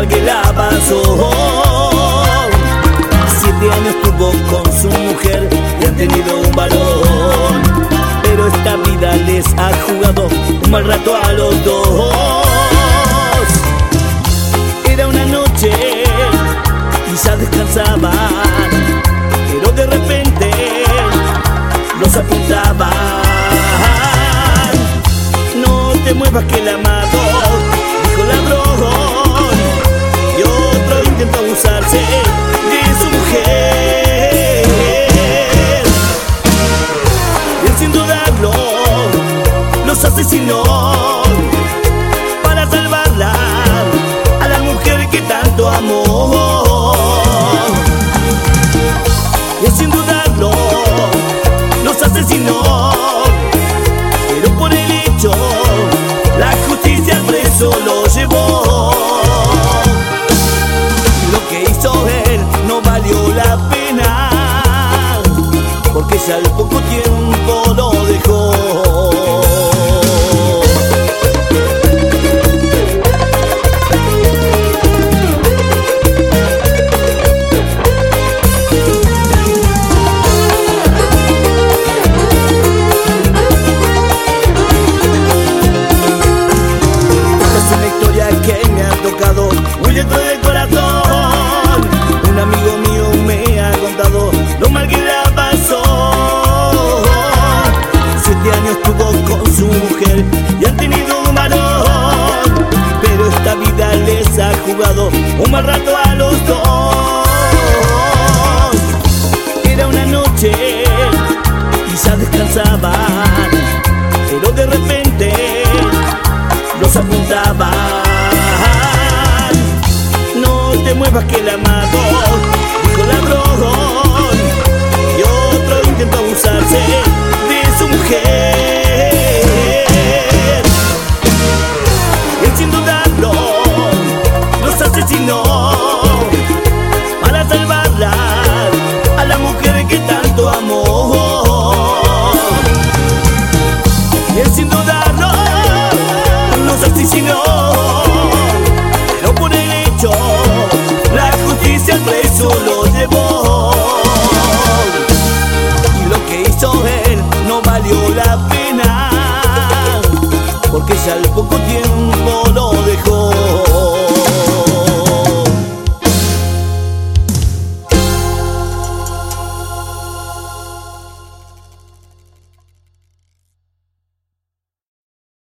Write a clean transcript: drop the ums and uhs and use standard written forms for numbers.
mal que la pasó. 7 años tuvo con su mujer y han tenido un varón, pero esta vida les ha jugado un mal rato a los dos. Era una noche y ya descansaban, pero de repente los apuntaban. No te muevas que la mató, dijo ladrón, y otro intentó abusarse de su mujer. Él sin dudarlo los asesinó para salvarla a la mujer que tanto amó. Él sin dudarlo los asesinó, pero por el hecho la justicia al preso lo llevó. Lo que hizo él no valió la pena, porque ya al poco tiempo lo dejó. Muy dentro del corazón, un amigo mío me ha contado lo mal que la pasó. 7 años tuvo con su mujer y han tenido un varón, pero esta vida les ha jugado un mal rato a los dos. Era una noche y ya descansaban, pero de repente los apuntaban. No te muevas que la mató, dijo ladrón, y otro intentó abusarse de su mujer. Él sin dudarlo los asesinó para salvarla a la mujer que tanto amó. Él sin dudarlo los asesinó, pero por el hecho la justicia al preso lo llevó. Y lo que hizo él no valió la pena, porque ya al poco tiempo